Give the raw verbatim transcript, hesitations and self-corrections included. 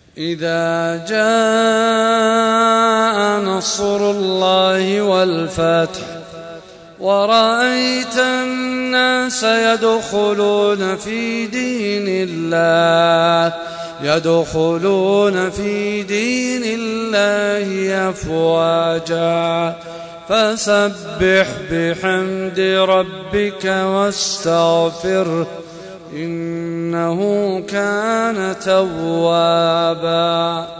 إذا جاء نصر الله والفتح ورأيت الناس يدخلون في دين الله يدخلون في دين الله أفواجا فسبح بحمد ربك واستغفره إنه كان توابا.